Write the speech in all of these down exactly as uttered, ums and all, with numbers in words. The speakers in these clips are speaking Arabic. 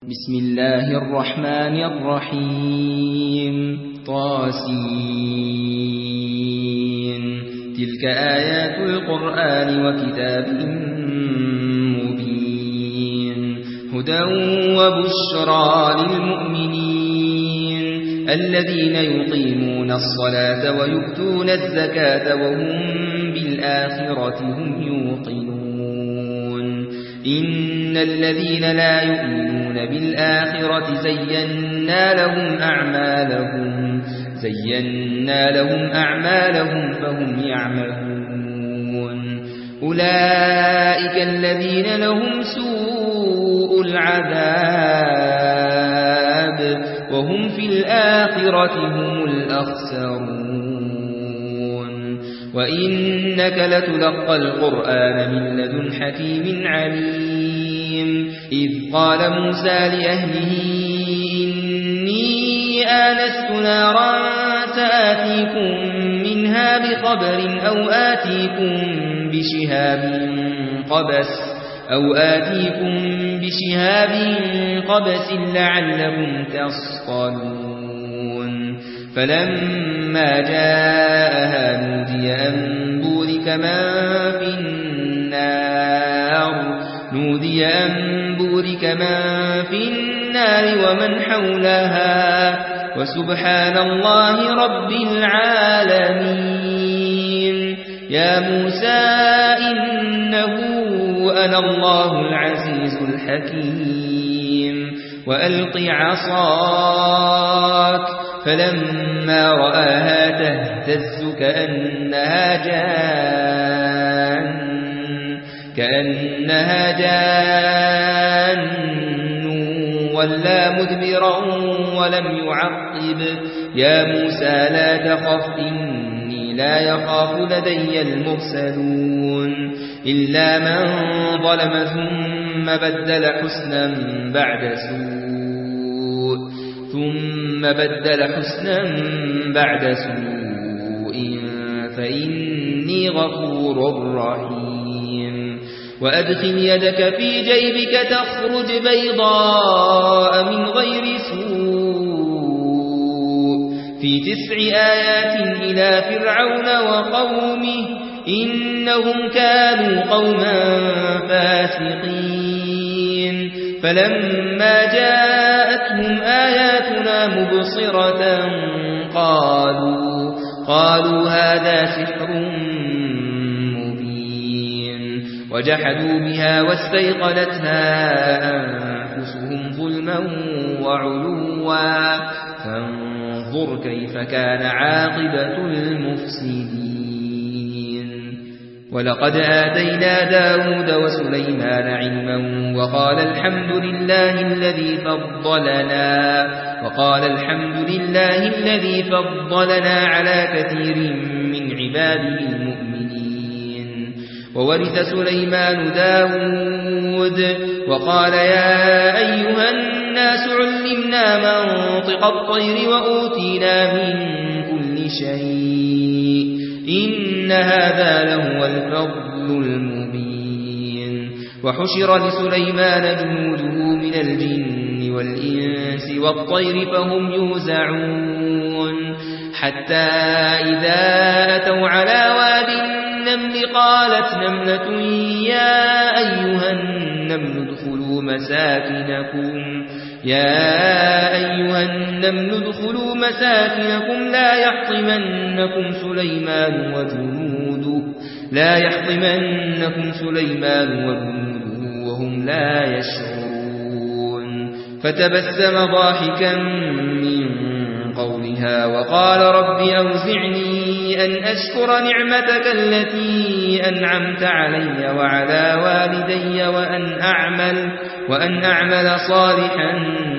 بسم الله الرحمن الرحيم طاسين تلك آيات القرآن وكتاب مبين هدى وبشرى للمؤمنين الذين يقيمون الصلاة ويؤتون الزكاة وهم بالآخرة هم يوقنون إن الذين لا يؤمنون بالآخرة زينا لهم أعمالهم زينا لهم أعمالهم فهم يعملون أولئك الذين لهم سوء العذاب وهم في الآخرة هم الأخسرون وإنك لتلقى القرآن من لدن حكيم عليم إذ قال موسى لأهله إني آنست نارا سآتيكم منها بخبر أو آتيكم بشهاب قبس أو آتيكم بشهاب قبس لعلكم تصطلون فلما جاءها نودي أن بورك من في النار نودي أن بورك من في النار ومن حولها وسبحان الله رب العالمين يا موسى إنه أنا الله العزيز الحكيم وألق عصاك فلما رآها تهتز كأنها جان كأنها جان ولا مدبرا ولم يعقب يا موسى لا تخف إني لا يخاف لدي المرسلون إلا من ظلم ثم بدل حسنا بعد سوء ثم بدل حسنا بعد سوء فإني غفور رحيم وأدخل يدك في جيبك تخرج بيضاء من غير سوء في تسع آيات إلى فرعون وقومه إنهم كانوا قوما فاسقين فلما جاءتهم آياتنا مبصرة قالوا قالوا هذا سحر مبين وجحدوا بها واستيقنتها أنفسهم ظلما وعلوا فانظر كيف كان عاقبة المفسدين ولقد آتينا داود وسليمان علما وقال الحمد لله الذي فضلنا وقال الحمد لله الذي فضلنا على كثير من عباده المؤمنين وورث سليمان داود وقال يا أيها الناس علمنا منطق الطير وأوتينا من كل شيء إن هذا لهو الفضل المبين وحشر لسليمان جنوده من الجن والإنس والطير فهم يوزعون حتى إذا أتوا على واد النمل قالت نملة يا أيها النمل ادخلوا مساكنكم يا أيها النمل ادخلوا مساكنكم لا يحطمنكم سليمان وجنوده لا يحطمنكم سليمان وجنوده وهم لا يشعرون فتبسم ضاحكا من قولها وقال رب أوزعني أن أشكر نعمتك التي أنعمت علي وعلى والدي وأن أعمل وأن أعمل صالحا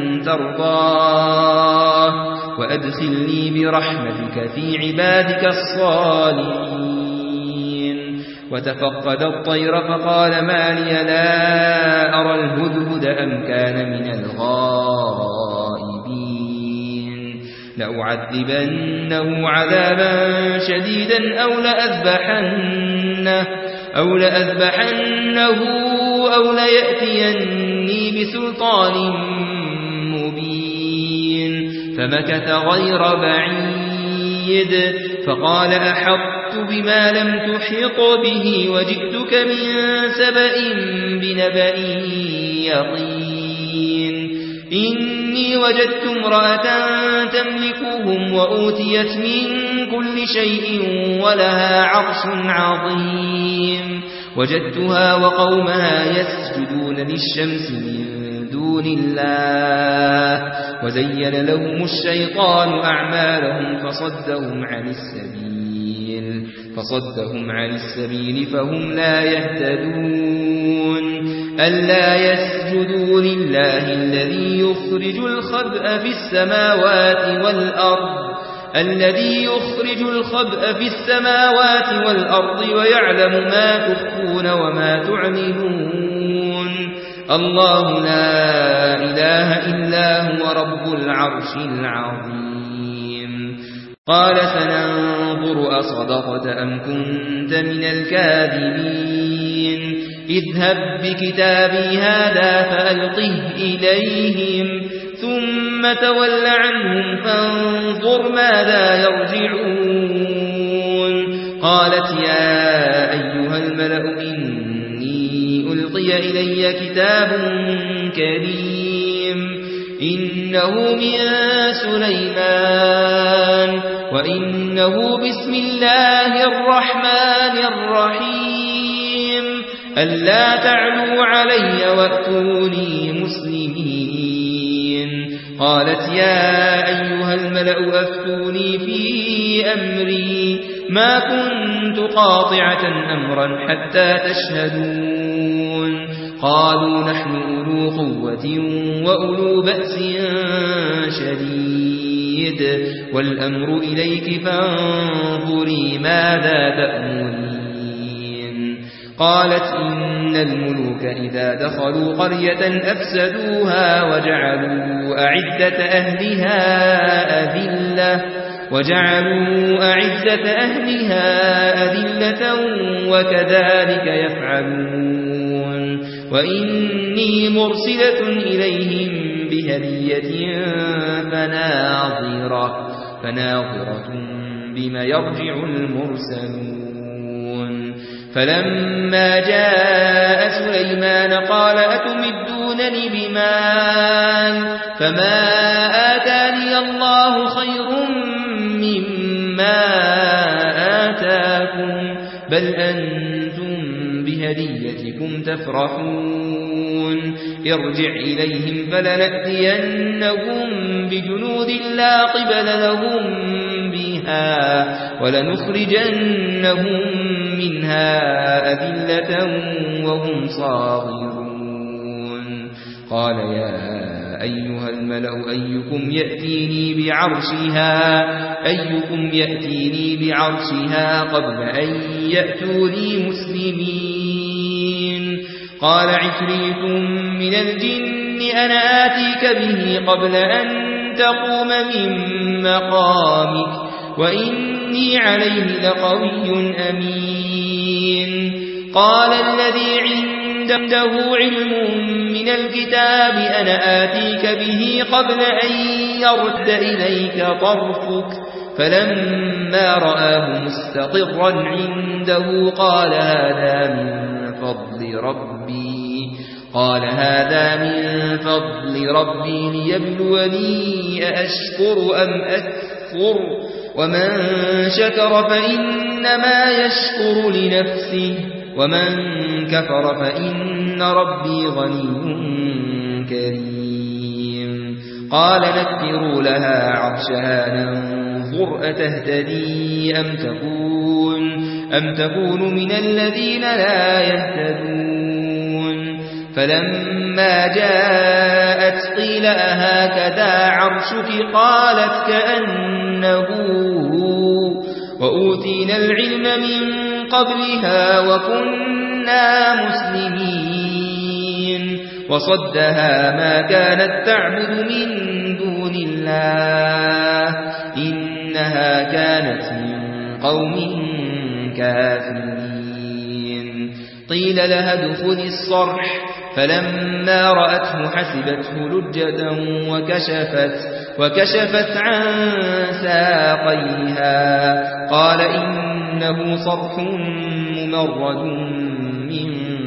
ترضاه وأدخلني برحمتك في عبادك الصالحين وتفقد الطير فقال ما لي لا أرى الهدهد أم كان من الغائبين لأعذبنه عذابا شديدا أو لأذبحنه أو لأذبحنه أو ليأتيني بسلطان فمكث غير بعيد فقال أحطت بما لم تحط به وجئتك من سبأ بنبأ يقين إني وجدت امرأة تملكهم وأوتيت من كل شيء ولها عرش عظيم وجدتها وقومها يسجدون للشمس من دون الله وزين لهم الشيطان أعمالهم فصدهم عن السبيل فصدهم عن السبيل فهم لا يهتدون ألا يسجدوا لله الذي يخرج الخبأ في السماوات والأرض الذي يخرج الخبأ في السماوات والأرض ويعلم ما تخفون وما تعلنون الله لا إله إلا هو رب العرش العظيم قال سننظر أصدقت أم كنت من الكاذبين اذهب بكتابي هذا فألقه إليهم ثم تول عنهم فانظر ماذا يرجعون قالت يا أيها الملأ إني ألقي إلي كتاب كريم إنه من سليمان وإنه بسم الله الرحمن الرحيم ألا تعلوا علي وأتوني مسلمين قالت يا أيها الملأ أفتوني في أمري ما كنت قاطعة أمرا حتى تشهدون قالوا نحن أولو قوة وأولو بأس شديد والأمر إليك فانظري ماذا تأمرين قالت إن الملوك إذا دخلوا قرية أفسدوها وجعلوا أعدة أهلها أذلة وجعلوا أعزة أهلها أذلة وكذلك يفعلون وإني مرسلة إليهم بهدية فناظرة فناظرة بما يرجع المرسلون فلما جاء سليمان قال أتمدونني بمال فما آتاني الله خير مما آتاكم بل أنتم بهديتكم تفرحون ارجع إليهم فلنأتينهم بجنود لا قبل لهم بها ولنخرجنهم منها أذلة وهم صاغرون قال يا أيها الملأ أيكم يأتيني بعرشها أيكم يأتيني بعرشها قبل أن يأتوني مسلمين قال عفريت من الجن أنا آتيك به قبل أن تقوم من مقامك وإني عليه لقوي أمين قال الذي عنده علم من الكتاب أنا آتيك به قبل أن يرد إليك طرفك فلما رآه مستقرا عنده قال هذا من فضل ربي قال هذا من فضل ربي ليبلوني أأشكر أم أكفر ومن شكر فإنما يشكر لنفسه ومن كفر فإن ربي غني كريم قال نكروا لها عرشها ننظر أتهتدي أم تكون أم تكون من الذين لا يهتدون فلما جاءت قيل أهكذا عرشك قالت كأنه وأوتينا العلم من قبلها وكنا مسلمين وصدها ما كانت تعبد من دون الله إنها كانت من قوم كافرين قيل لها ادخل الصرح فلما رأته حسبته لجة وكشفت, وكشفت عن ساقيها قال إنه صرح ممرد من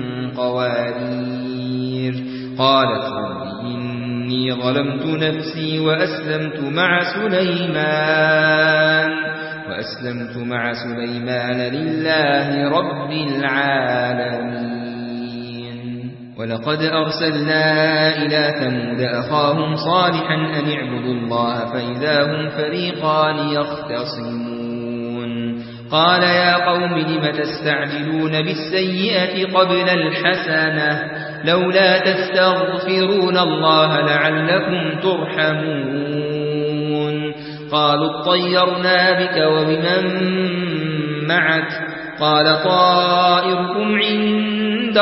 قوارير. قالت رب إني ظلمت نفسي وأسلمت مع سليمان وأسلمت مع سليمان لله رب العالمين. ولقد أرسلنا إلى ثمود أخاهم صالحا أن اعبدوا الله فإذا هم فريقان يختصمون. قال يا قوم لم تستعجلون بالسيئة قبل الحسنة لولا تستغفرون الله لعلكم ترحمون. قالوا اطيرنا بك وبمن معك قال طائركم عند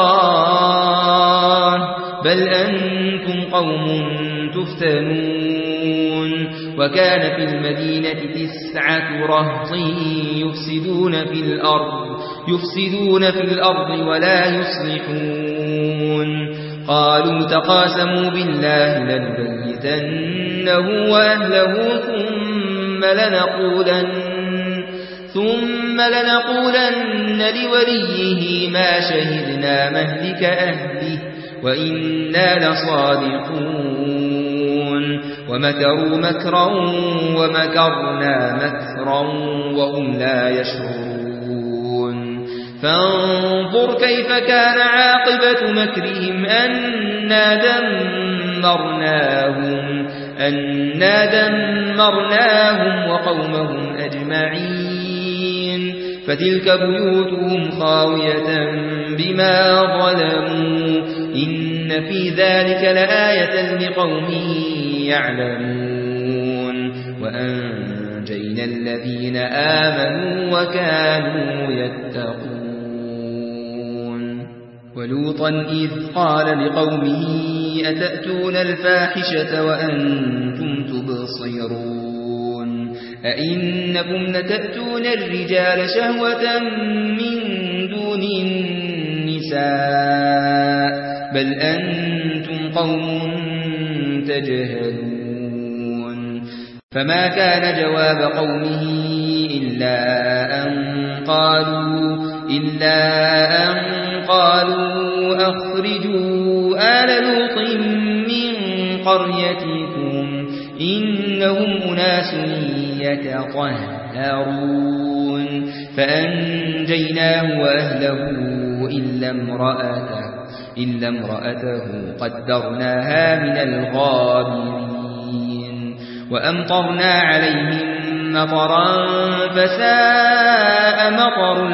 الله بل أنتم قوم تفتنون. وكان في المدينة تسعة رهط يفسدون في الأرض يفسدون في الأرض ولا يصلحون. قالوا تقاسموا بالله لنبيتنه وأهله ثم لنقولن ثم لنقولن لوليه ما شهدنا مهلك أهله وإنا لصادقون. ومكروا مكرا ومكرنا مكرا وهم لا يشعرون. فانظر كيف كان عاقبة مكرهم أنا دمرناهم, أنا دمرناهم وقومهم أجمعين. فتلك بيوتهم خاوية بما ظلموا إن في ذلك لآية لقوم يعلمون. وأنجينا الذين آمنوا وكانوا يتقون. ولوطا إذ قال لقومه أتأتون الفاحشة وأنتم تبصرون أئنكم لتأتون الرجال شهوة من دون النساء بل أنتم قوم تجهلون. فما كان جواب قومه إلا أن قالوا إلا أن قالوا أخرجوا آل لوط من قريتكم إنهم أناس يتطهرون. فأنجيناه وأهله إلا امرأته, إلا امرأته قدرناها من الغابرين. وأمطرنا عليهم مطرا فساء مطر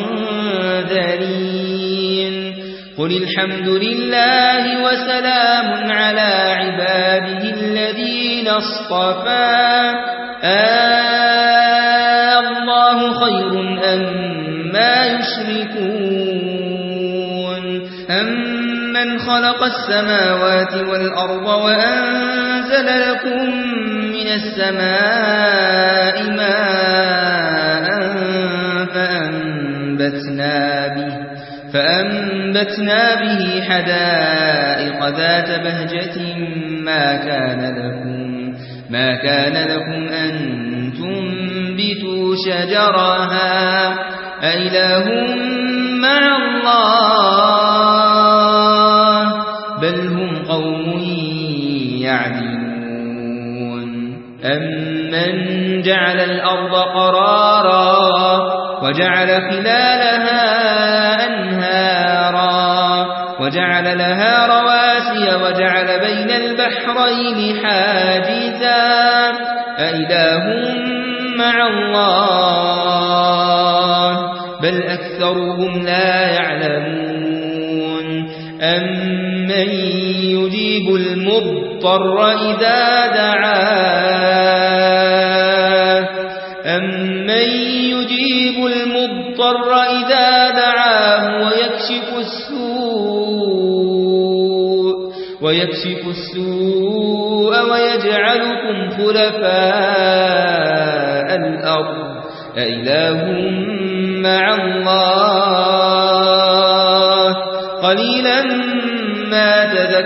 المنذرين. قل الحمد لله وسلام على عباده الذين اصطفى الله خير أما يشركون. أمن خلق السماوات والأرض وأنزل لكم من السماء ماء فأنبتنا به فأنبتنا به حدائق ذات بهجة ما كان لكم ما كان لكم أن تنبتوا شجرها أإله مع الله بل هم قوم يعدلون. أمن جعل الأرض قرارا وجعل خلالها أنهارا وجعل لها رواسي وجعل بين البحرين حاجزا أإله مع الله بل أكثرهم لا يعلمون. أمن يجيب المضطر إذا دعاه أمن يجيب المضطر إذا دعاه ويكشف السوء ويكشف السوء ويجعلكم خلفاء الأرض أإله مع الله قليلا ما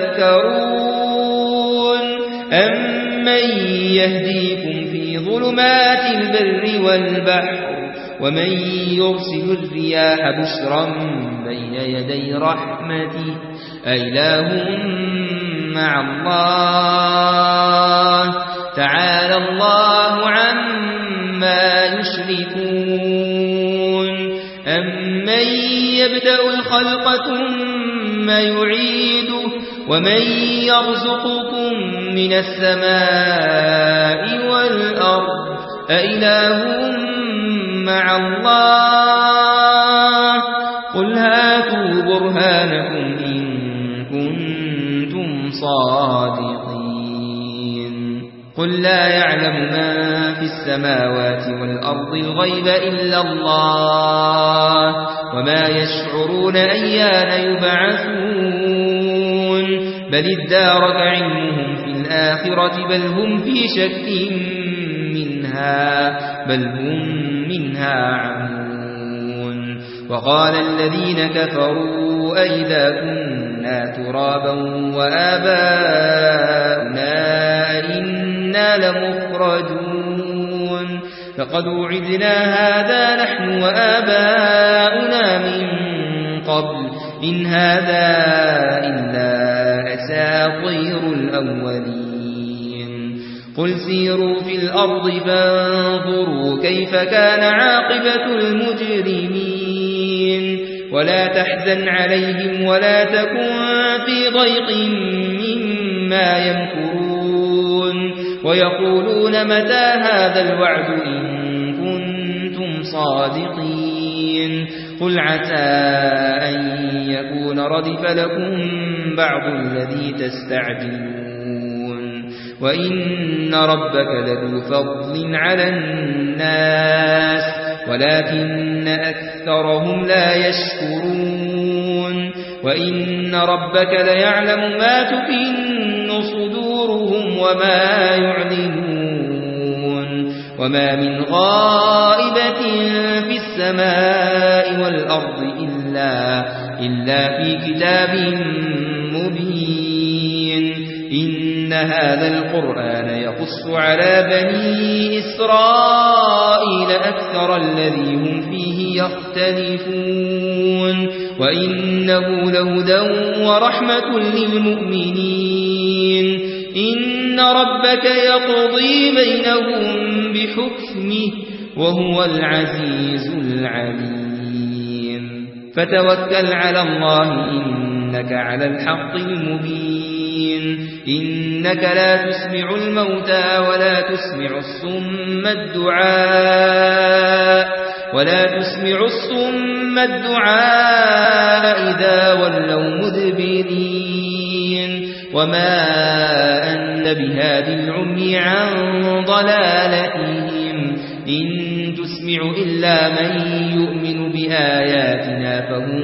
تذكرون أمن يهديكم في ظلمات البر والبحر ومن يرسل الرياح بشرا بين يدي رحمته أإله مع الله تعالى الله عما يشركون أمن يبدأ الخلق ثم يعيده ومن يرزقكم من السماء والأرض أإله مع الله قل هاتوا برهانكم إن كنتم صادقين قل لا يعلم من في السماوات والأرض الغيب إلا الله وما يشعرون أيان يبعثون بل ادارك علمهم في الآخرة بل هم في شك منها بل هم منها عمون وقال الذين كفروا أئذا كنا ترابا وآباؤنا إنا لمخرجون فقد وعدنا هذا نحن وآباؤنا من قبل إن هذا إلا أساطير الأولين قل سيروا في الأرض فانظروا كيف كان عاقبة المجرمين ولا تحزن عليهم ولا تكن في ضيق مما يمكرون ويقولون متى هذا الوعد إن كنتم صادقين قل عسى أن يكون ردف لكم بعض الذي تستعجلون وإن ربك لذو فضل على الناس ولكن أكثرهم لا يشكرون وإن ربك ليعلم ما تكن صدورهم وما يعلنون وما من غائبة في السماء والأرض إلا, إلا في كتاب مبين إن هذا القرآن يقص على بني إسرائيل أكثر الذي هم فيه يختلفون وإنه لهدى ورحمة للمؤمنين إن ربك يقضي بينهم بحكمه وهو العزيز العليم فتوكل على الله إنك على الحق المبين إنك لا تسمع الموتى ولا تسمع الصم الدعاء ولا تسمع الصم الدعاء إذا ولوا مدبرين وما أنت بهادي العمي عن ضلالتهم إن تسمع إلا من يؤمن بآياتنا فهم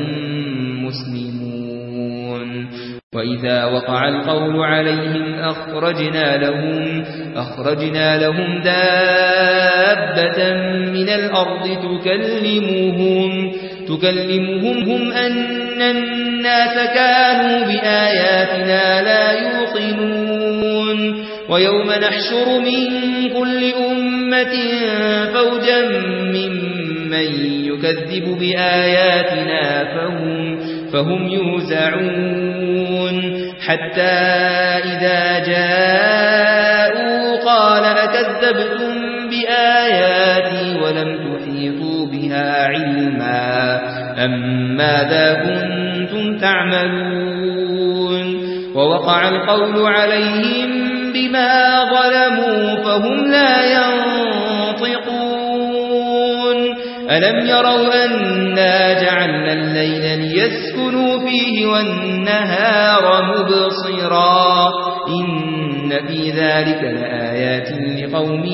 مسلمون وإذا وقع القول عليهم أخرجنا لهم, أخرجنا لهم دابة من الأرض تكلمهم, تكلمهم هم أن الناس كانوا بآياتنا لا يوقنون ويوم نحشر من كل أمة فوجا ممن يكذب بآياتنا فهم, فهم يوزعون حتى إذا جاءوا قال أكذبتم بآياتي ولم تحيطوا بها علما أم ماذا كنتم تعملون ووقع القول عليهم بما ظلموا فهم لا ينطقون ألم يروا أنا جعلنا الليل ليسكنوا فيه والنهار مبصرا إن في ذلك لآيات لقوم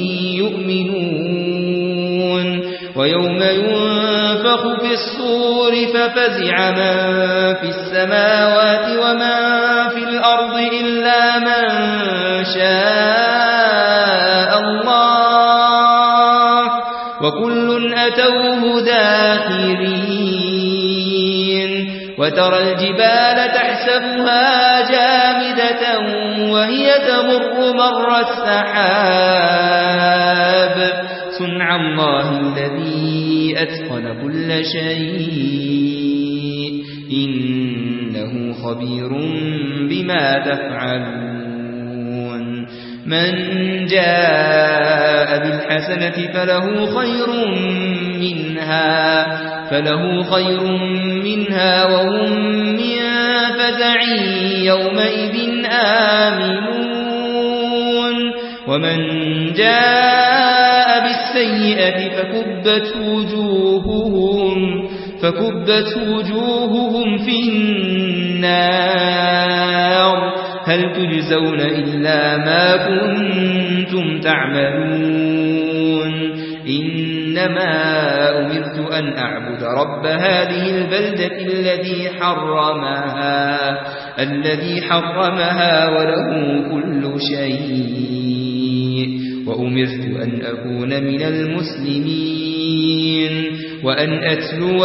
يؤمنون ويوم ينفخ في الصور ففزع من في السماوات ومن في الأرض إلا من شاء الله وكل أتوه داخرين وترى الجبال تحسبها جامدة وهي تمر مر السحاب صنع الله الذي أتقن كل شيء إنه خبير بما تفعلون من جاء بالحسنة فله خير منها فله خير منها وهم من فزع يومئذ آمنون ومن جاء بالسيئة فكبت وجوههم فكبت وجوههم في النار هل تجزون إلا ما كنتم تعملون إنما أمرت أن أعبد رب هذه البلدة الذي حرمها الذي حرمها وله كل شيء وأمرت أن أكون من المسلمين وأن أتلو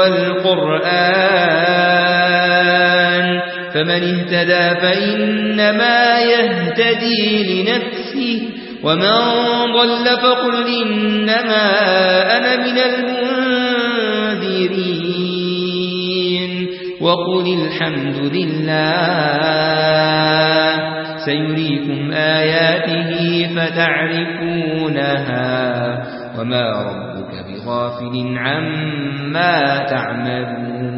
القرآن فمن اهتدى فإنما يهتدي لنفسه ومن ضل فقل إنما أنا من المنذرين وقل الحمد لله سيريكم آياته فتعرفونها وما ربك بغافل عما تعملون